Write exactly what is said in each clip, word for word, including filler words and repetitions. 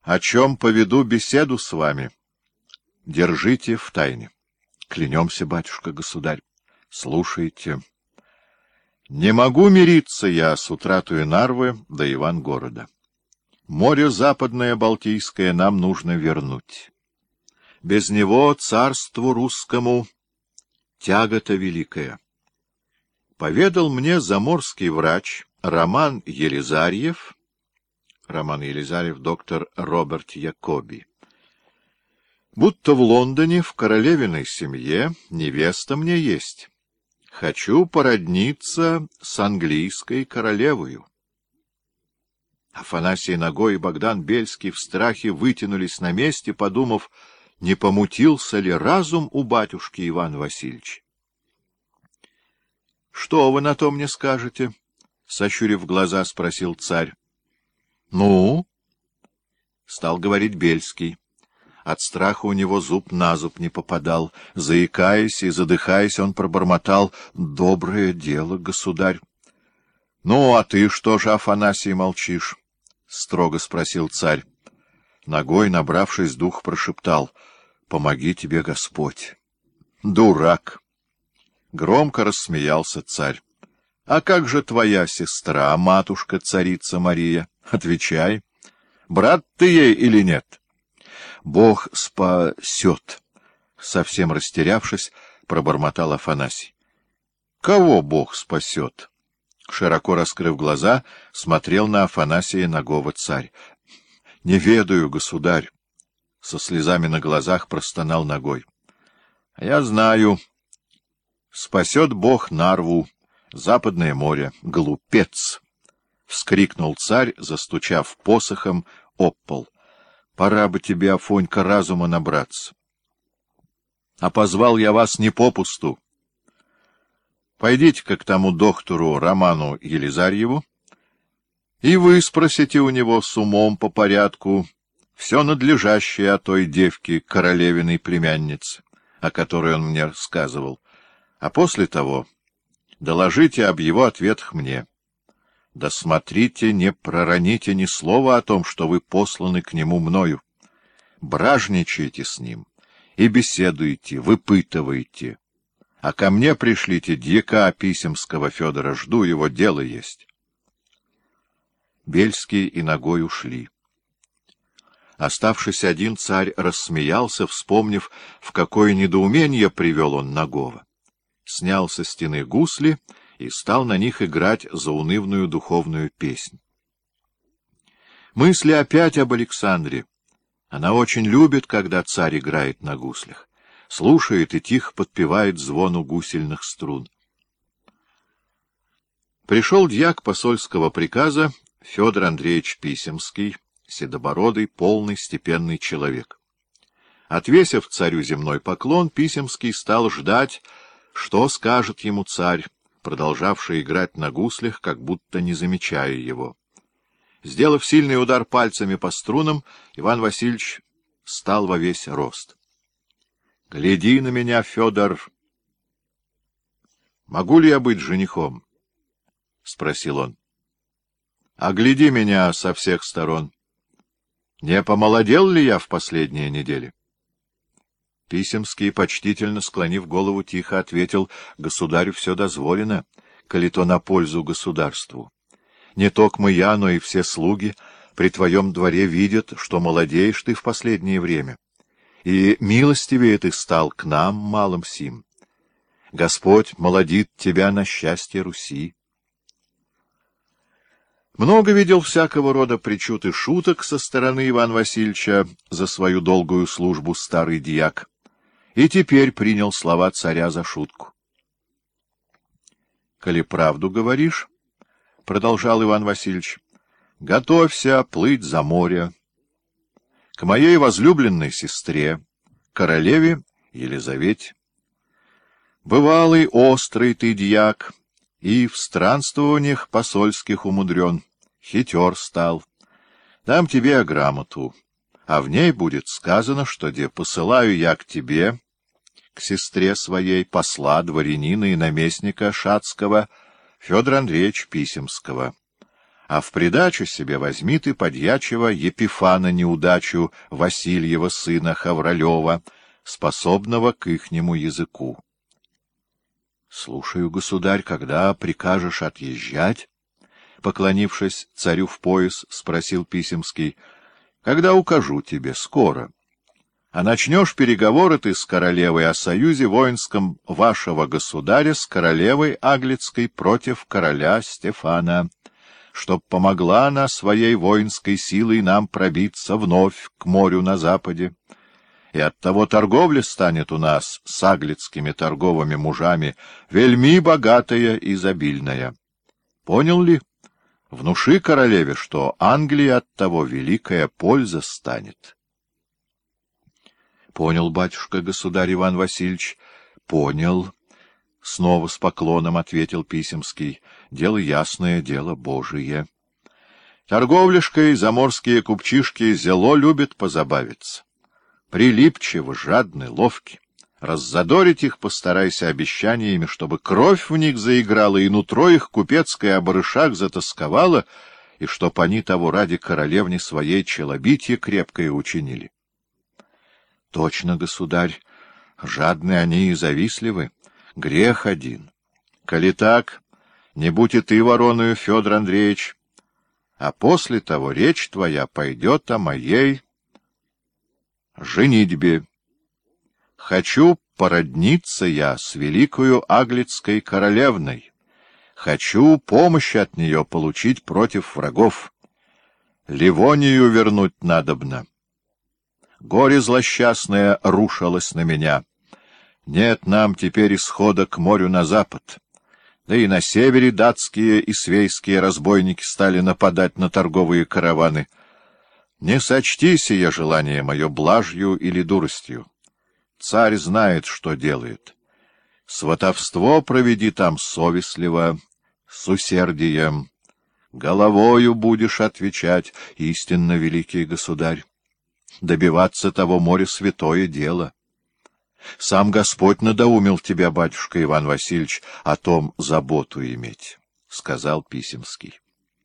о чем поведу беседу с вами, держите в тайне. Клянемся, батюшка-государь. Слушайте. Не могу мириться я с утратою Нарвы до Ивангорода. Море западное Балтийское нам нужно вернуть. Без него царству русскому тягота великая. Поведал мне заморский врач Роман Елизарьев, Роман Елизарьев, доктор Роберт Якоби, будто в Лондоне в королевиной семье невеста мне есть. Хочу породниться с английской королевою. Афанасий Нагой и Богдан Бельский в страхе вытянулись на месте, подумав, не помутился ли разум у батюшки Ивана Васильевича. — Что вы на то мне скажете? — сощурив глаза, спросил царь. — Ну? — стал говорить Бельский. От страха у него зуб на зуб не попадал. Заикаясь и задыхаясь, он пробормотал: — Доброе дело, государь. — Ну, а ты что же, Афанасий, молчишь? — строго спросил царь. Ногой, набравшись дух, прошептал: — Помоги тебе Господь. — Дурак! Громко рассмеялся царь. — А как же твоя сестра, матушка, царица Мария? Отвечай. Брат ты ей или нет? — Бог спасет! — совсем растерявшись, пробормотал Афанасий. — Кого Бог спасет? Широко раскрыв глаза, смотрел на Афанасия Нагого царь. — Не ведаю, государь! — со слезами на глазах простонал Нагой. — А я знаю. Спасет Бог Нарву, Западное море. Глупец! — вскрикнул царь, застучав посохом об пол. — Пора бы тебе, Афонька, разума набраться. А позвал я вас не попусту. Пойдите-ка к тому доктору Роману Елизарьеву и вы спросите у него с умом по порядку все надлежащее о той девке королевиной племяннице, о которой он мне рассказывал, а после того доложите об его ответах мне. Да смотрите, не пророните ни слова о том, что вы посланы к нему мною. Бражничайте с ним и беседуйте, выпытывайте. А ко мне пришлите дьяка Писемского Федора, жду его, дело есть. Бельский и Нагой ушли. Оставшись один, царь рассмеялся, вспомнив, в какое недоумение привел он Нагого. Снял со стены гусли и стал на них играть заунывную духовную песнь. Мысли опять об Александре. Она очень любит, когда царь играет на гуслях, слушает и тихо подпевает звону гусельных струн. Пришел дьяк посольского приказа Федор Андреевич Писемский, седобородый, полный, степенный человек. Отвесив царю земной поклон, Писемский стал ждать, что скажет ему царь, продолжавший играть на гуслях, как будто не замечая его. Сделав сильный удар пальцами по струнам, Иван Васильевич стал во весь рост. — Гляди на меня, Федор. — Могу ли я быть женихом? — спросил он. — Огляди меня со всех сторон. Не помолодел ли я в последние недели? Писемский, почтительно склонив голову, тихо ответил: — Государю все дозволено, коли то на пользу государству. Не токмо я, но и все слуги при твоем дворе видят, что молодеешь ты в последнее время, и милостивее ты стал к нам, малым сим. Господь молодит тебя на счастье Руси. Много видел всякого рода причуд и шуток со стороны Ивана Васильевича за свою долгую службу старый дьяк, и теперь принял слова царя за шутку. — Коли правду говоришь, — продолжал Иван Васильевич, — готовься плыть за море к моей возлюбленной сестре, королеве Елизавете. Бывалый острый ты дьяк, и в странствованиях посольских умудрен, хитер стал. Дам тебе грамоту, а в ней будет сказано, что где посылаю я к тебе, к сестре своей, посла, дворянина и наместника шатского Федора Андреевича Писемского, а в придачу себе возьми ты подьячего Епифана неудачу Васильева сына Хавралева, способного к ихнему языку. — Слушаю, государь, когда прикажешь отъезжать? — поклонившись царю в пояс, спросил Писемский. — Когда укажу тебе, скоро. А начнешь переговоры ты с королевой о союзе воинском вашего государя с королевой Аглицкой против короля Стефана, чтоб помогла она своей воинской силой нам пробиться вновь к морю на западе. И оттого торговля станет у нас с аглицкими торговыми мужами вельми богатая и изобильная. Понял ли? Внуши королеве, что Англии от того великая польза станет. — Понял, батюшка, государь Иван Васильевич, понял. Снова с поклоном ответил Писемский. Дело ясное, дело Божие. Торговляшкой заморские купчишки зело любят позабавиться. Прилипчивы, жадны, ловки. Раззадорить их постарайся обещаниями, чтобы кровь в них заиграла, и нутро их купецкое о барышах затасковало, и чтоб они того ради королевне своей челобитие крепкое учинили. Точно, государь, жадны они и завистливы. Грех один. Коли так, не будь и ты вороною, Федор Андреевич, а после того речь твоя пойдет о моей женитьбе. Хочу породниться я с великою Аглицкой королевной. Хочу помощь от нее получить против врагов. Ливонию вернуть надобно. Горе злосчастное рушилось на меня. Нет нам теперь исхода к морю на запад. Да и на севере датские и свейские разбойники стали нападать на торговые караваны. Не сочти сие желание мое блажью или дуростью. Царь знает, что делает. Сватовство проведи там совестливо, с усердием. Головою будешь отвечать, истинно великий государь. Добиваться того моря — святое дело. Сам Господь надоумил тебя, батюшка Иван Васильевич, о том заботу иметь, — сказал Писемский.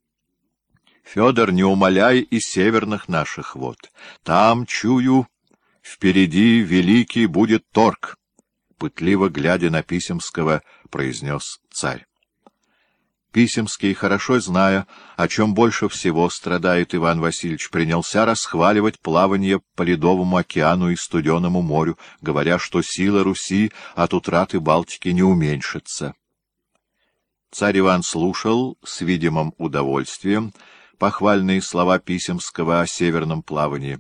Федор, не умаляй и северных наших вод. Там, чую, впереди великий будет торг, — пытливо глядя на Писемского, произнес царь. Писемский, хорошо зная, о чем больше всего страдает Иван Васильевич, принялся расхваливать плавание по Ледовому океану и Студеному морю, говоря, что сила Руси от утраты Балтики не уменьшится. Царь Иван слушал с видимым удовольствием похвальные слова Писемского о северном плавании.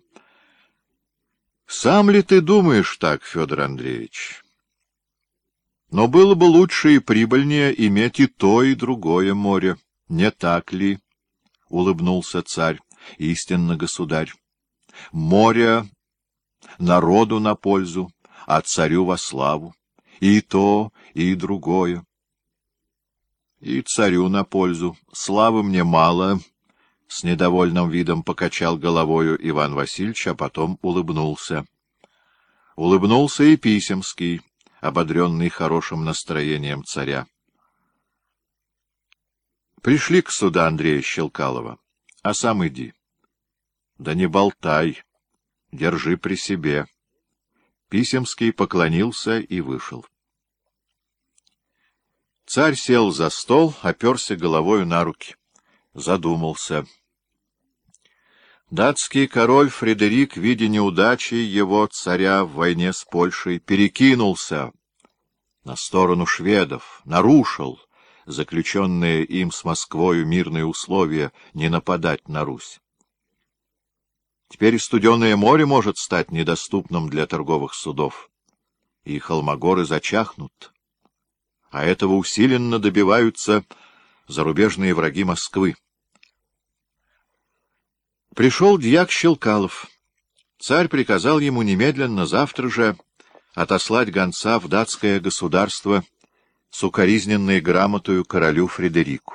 — Сам ли ты думаешь так, Федор Андреевич? Но было бы лучше и прибыльнее иметь и то, и другое море. Не так ли? — улыбнулся царь. — Истинно, государь. Море народу на пользу, а царю во славу. И то, и другое. И царю на пользу. Славы мне мало. С недовольным видом покачал головою Иван Васильевич, а потом улыбнулся. Улыбнулся и Писемский, ободренный хорошим настроением царя. Пришли к суда Андрея Щелкалова, а сам иди. Да не болтай, держи при себе. Писемский поклонился и вышел. Царь сел за стол, оперся головою на руки, задумался. Датский король Фредерик, видя неудачи его царя в войне с Польшей, перекинулся на сторону шведов, нарушил заключенные им с Москвою мирные условия не нападать на Русь. Теперь и Студеное море может стать недоступным для торговых судов, и холмогоры зачахнут, а этого усиленно добиваются зарубежные враги Москвы. Пришел дьяк Щелкалов. Царь приказал ему немедленно завтра же отослать гонца в датское государство с укоризненной грамотою королю Фредерику.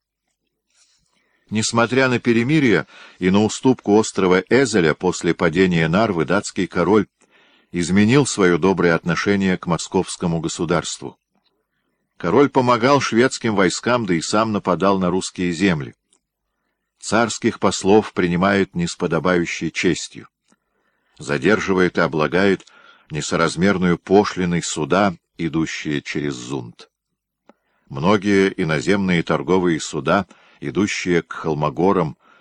Несмотря на перемирие и на уступку острова Эзеля после падения Нарвы, датский король изменил свое доброе отношение к московскому государству. Король помогал шведским войскам, да и сам нападал на русские земли. царских послов принимает не с подобающей честью, задерживает и облагает несоразмерную пошлиной суда, идущие через Зунд. Многие иноземные торговые суда, идущие к Холмогорам,